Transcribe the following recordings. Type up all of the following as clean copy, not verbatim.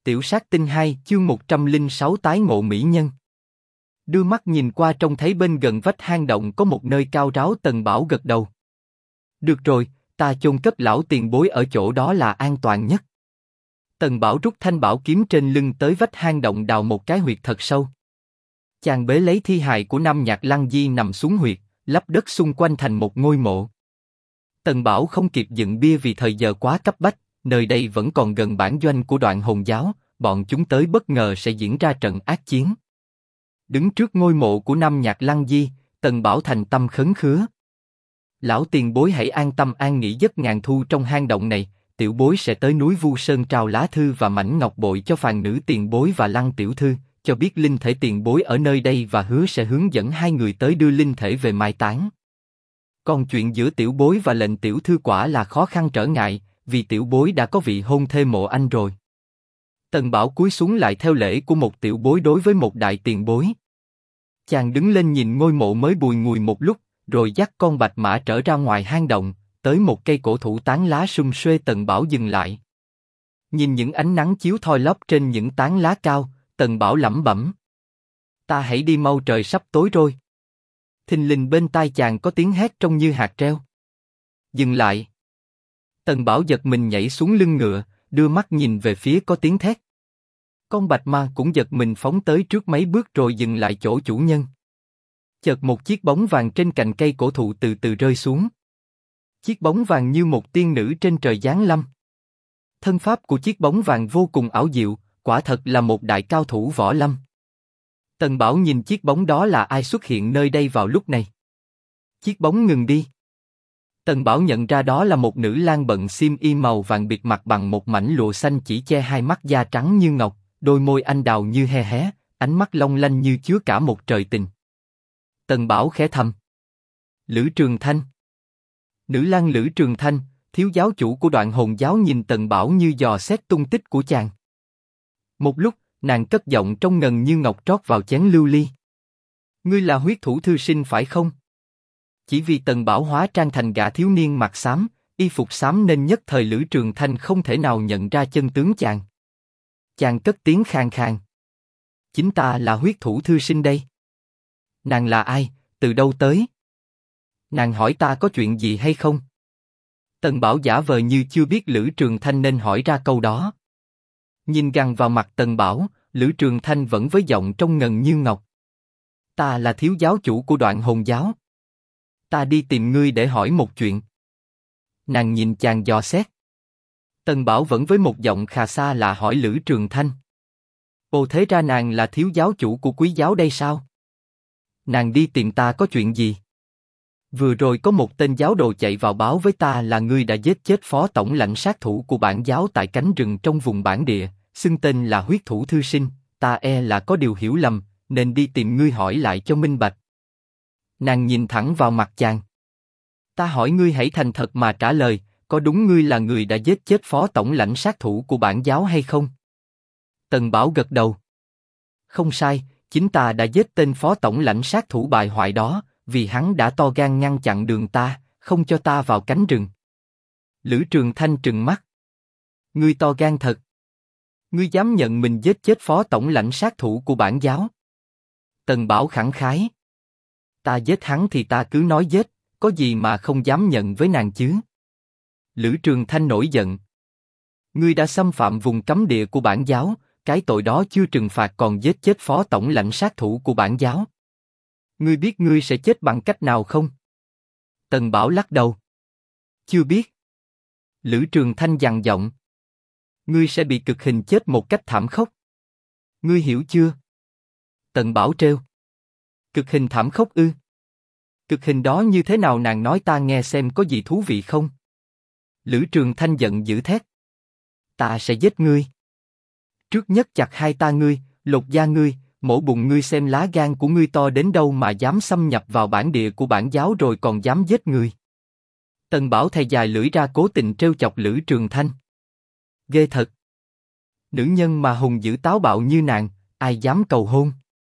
Tiểu sát tinh 2 chương 106 tái ngộ mỹ nhân. Đưa mắt nhìn qua trông thấy bên gần vách hang động có một nơi cao ráo. Tần Bảo gật đầu. Được rồi, ta chôn cất lão tiền bối ở chỗ đó là an toàn nhất. Tần Bảo rút thanh bảo kiếm trên lưng tới vách hang động đào một cái huyệt thật sâu. Chàng bế lấy thi hài của Nam Nhạc Lăng Di nằm xuống huyệt, lấp đất xung quanh thành một ngôi mộ. Tần Bảo không kịp dựng bia vì thời giờ quá cấp bách. Nơi đây vẫn còn gần bản doanh của Đoạn Hồn giáo, bọn chúng tới bất ngờ sẽ diễn ra trận ác chiến. Đứng trước ngôi mộ của Nam Nhạc Lăng Di, Tần Bảo thành tâm khấn khứa. Lão tiền bối hãy an tâm an nghỉ giấc ngàn thu trong hang động này, tiểu bối sẽ tới núi Vu Sơn trao lá thư và mảnh ngọc bội cho phàn nữ tiền bối và Lăng tiểu thư, cho biết linh thể tiền bối ở nơi đây và hứa sẽ hướng dẫn hai người tới đưa linh thể về mai táng. Còn chuyện giữa tiểu bối và lệnh tiểu thư quả là khó khăn trở ngại, vì tiểu bối đã có vị hôn thê Mộ Anh rồi. Tần Bảo cúi xuống lại theo lễ của một tiểu bối đối với một đại tiền bối. Chàng đứng lên nhìn ngôi mộ mới bùi ngùi một lúc, rồi dắt con bạch mã trở ra ngoài hang động, tới một cây cổ thụ tán lá sum xuê. Tần Bảo dừng lại. Nhìn những ánh nắng chiếu thoi lóp trên những tán lá cao, Tần Bảo lẩm bẩm. Ta hãy đi mau, trời sắp tối rồi. Thình lình bên tai chàng có tiếng hét trông như hạt treo. Dừng lại. Tần Bảo giật mình nhảy xuống lưng ngựa, đưa mắt nhìn về phía có tiếng thét. Con bạch ma cũng giật mình phóng tới trước mấy bước rồi dừng lại chỗ chủ nhân. Chợt một chiếc bóng vàng trên cành cây cổ thụ từ từ rơi xuống. Chiếc bóng vàng như một tiên nữ trên trời giáng lâm. Thân pháp của chiếc bóng vàng vô cùng ảo diệu, quả thật là một đại cao thủ võ lâm. Tần Bảo nhìn chiếc bóng đó là ai xuất hiện nơi đây vào lúc này. Chiếc bóng ngừng đi. Tần Bảo nhận ra đó là một nữ lang bận xiêm y màu vàng bịt mặt bằng một mảnh lụa xanh chỉ che hai mắt da trắng như ngọc, đôi môi anh đào như he hé, ánh mắt long lanh như chứa cả một trời tình. Tần Bảo khẽ thầm. Lữ Trường Thanh. Nữ lang Lữ Trường Thanh, thiếu giáo chủ của Đoạn Hồn giáo nhìn Tần Bảo như dò xét tung tích của chàng. Một lúc, nàng cất giọng trong ngần như ngọc trót vào chén lưu ly. Ngươi là huyết thủ thư sinh phải không? Chỉ vì Tần Bảo hóa trang thành gã thiếu niên mặt xám, y phục xám nên nhất thời Lữ Trường Thanh không thể nào nhận ra chân tướng chàng. Chàng cất tiếng khàn khàn. Chính ta là huyết thủ thư sinh đây. Nàng là ai, từ đâu tới? Nàng hỏi ta có chuyện gì hay không? Tần Bảo giả vờ như chưa biết Lữ Trường Thanh nên hỏi ra câu đó. Nhìn gằn vào mặt Tần Bảo, Lữ Trường Thanh vẫn với giọng trong ngần như ngọc. Ta là thiếu giáo chủ của Đoạn Hồn giáo. Ta đi tìm ngươi để hỏi một chuyện. Nàng nhìn chàng dò xét. Tần Bảo vẫn với một giọng khà xa lạ hỏi Lữ Trường Thanh. Ồ, thế ra nàng là thiếu giáo chủ của Quý giáo đây sao? Nàng đi tìm ta có chuyện gì? Vừa rồi có một tên giáo đồ chạy vào báo với ta là ngươi đã giết chết phó tổng lãnh sát thủ của bản giáo tại cánh rừng trong vùng bản địa, xưng tên là huyết thủ thư sinh, ta e là có điều hiểu lầm, nên đi tìm ngươi hỏi lại cho minh bạch. Nàng nhìn thẳng vào mặt chàng. Ta hỏi ngươi hãy thành thật mà trả lời, có đúng ngươi là người đã giết chết phó tổng lãnh sát thủ của bản giáo hay không? Tần Bảo gật đầu. Không sai, chính ta đã giết tên phó tổng lãnh sát thủ bại hoại đó, vì hắn đã to gan ngăn chặn đường ta, không cho ta vào cánh rừng. Lữ Trường Thanh trừng mắt. Ngươi to gan thật. Ngươi dám nhận mình giết chết phó tổng lãnh sát thủ của bản giáo? Tần Bảo khẳng khái. Ta giết hắn thì ta cứ nói giết, có gì mà không dám nhận với nàng chứ? Lữ Trường Thanh nổi giận. Ngươi đã xâm phạm vùng cấm địa của bản giáo, cái tội đó chưa trừng phạt còn giết chết phó tổng lãnh sát thủ của bản giáo. Ngươi biết ngươi sẽ chết bằng cách nào không? Tần Bảo lắc đầu. Chưa biết. Lữ Trường Thanh gằn giọng. Ngươi sẽ bị cực hình chết một cách thảm khốc. Ngươi hiểu chưa? Tần Bảo trêu. Cực hình thảm khốc ư? Cực hình đó như thế nào nàng nói ta nghe xem có gì thú vị không? Lữ Trường Thanh giận dữ thét. Ta sẽ giết ngươi. Trước nhất chặt hai ta ngươi, lột da ngươi, mổ bụng ngươi xem lá gan của ngươi to đến đâu mà dám xâm nhập vào bản địa của bản giáo rồi còn dám giết người. Tần Bảo thè dài lưỡi ra cố tình trêu chọc Lữ Trường Thanh. Ghê thật. Nữ nhân mà hùng dữ táo bạo như nàng, ai dám cầu hôn?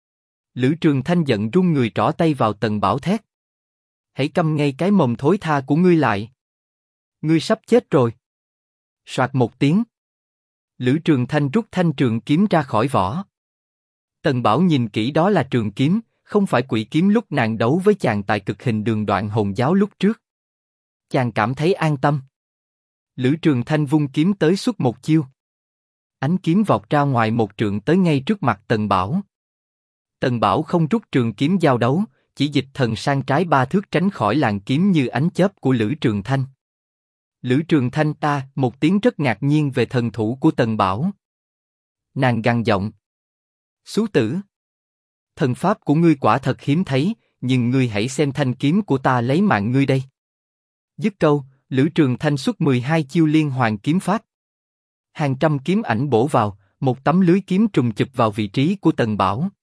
Lữ Trường Thanh giận run người trỏ tay vào Tần Bảo thét. Hãy câm ngay cái mồm thối tha của ngươi lại. Ngươi sắp chết rồi. Soạt một tiếng. Lữ Trường Thanh rút thanh trường kiếm ra khỏi vỏ. Tần Bảo nhìn kỹ, đó là trường kiếm, không phải quỷ kiếm lúc nàng đấu với chàng tại cực hình đường Đoạn Hồn giáo lúc trước. Chàng cảm thấy an tâm. Lữ Trường Thanh vung kiếm tới xuất một chiêu. Ánh kiếm vọt ra ngoài một trượng tới ngay trước mặt Tần Bảo. Tần Bảo không rút trường kiếm giao đấu, chỉ dịch thần sang trái 3 thước tránh khỏi làn kiếm như ánh chớp của Lữ Trường Thanh. Lữ Trường Thanh ta, một tiếng rất ngạc nhiên về thần thủ của Tần Bảo. Nàng gằn giọng. Xú tử! Thần pháp của ngươi quả thật hiếm thấy, nhưng ngươi hãy xem thanh kiếm của ta lấy mạng ngươi đây. Dứt câu, Lữ Trường Thanh xuất 12 chiêu liên hoàn kiếm pháp. Hàng trăm kiếm ảnh bổ vào, một tấm lưới kiếm trùng chụp vào vị trí của Tần Bảo.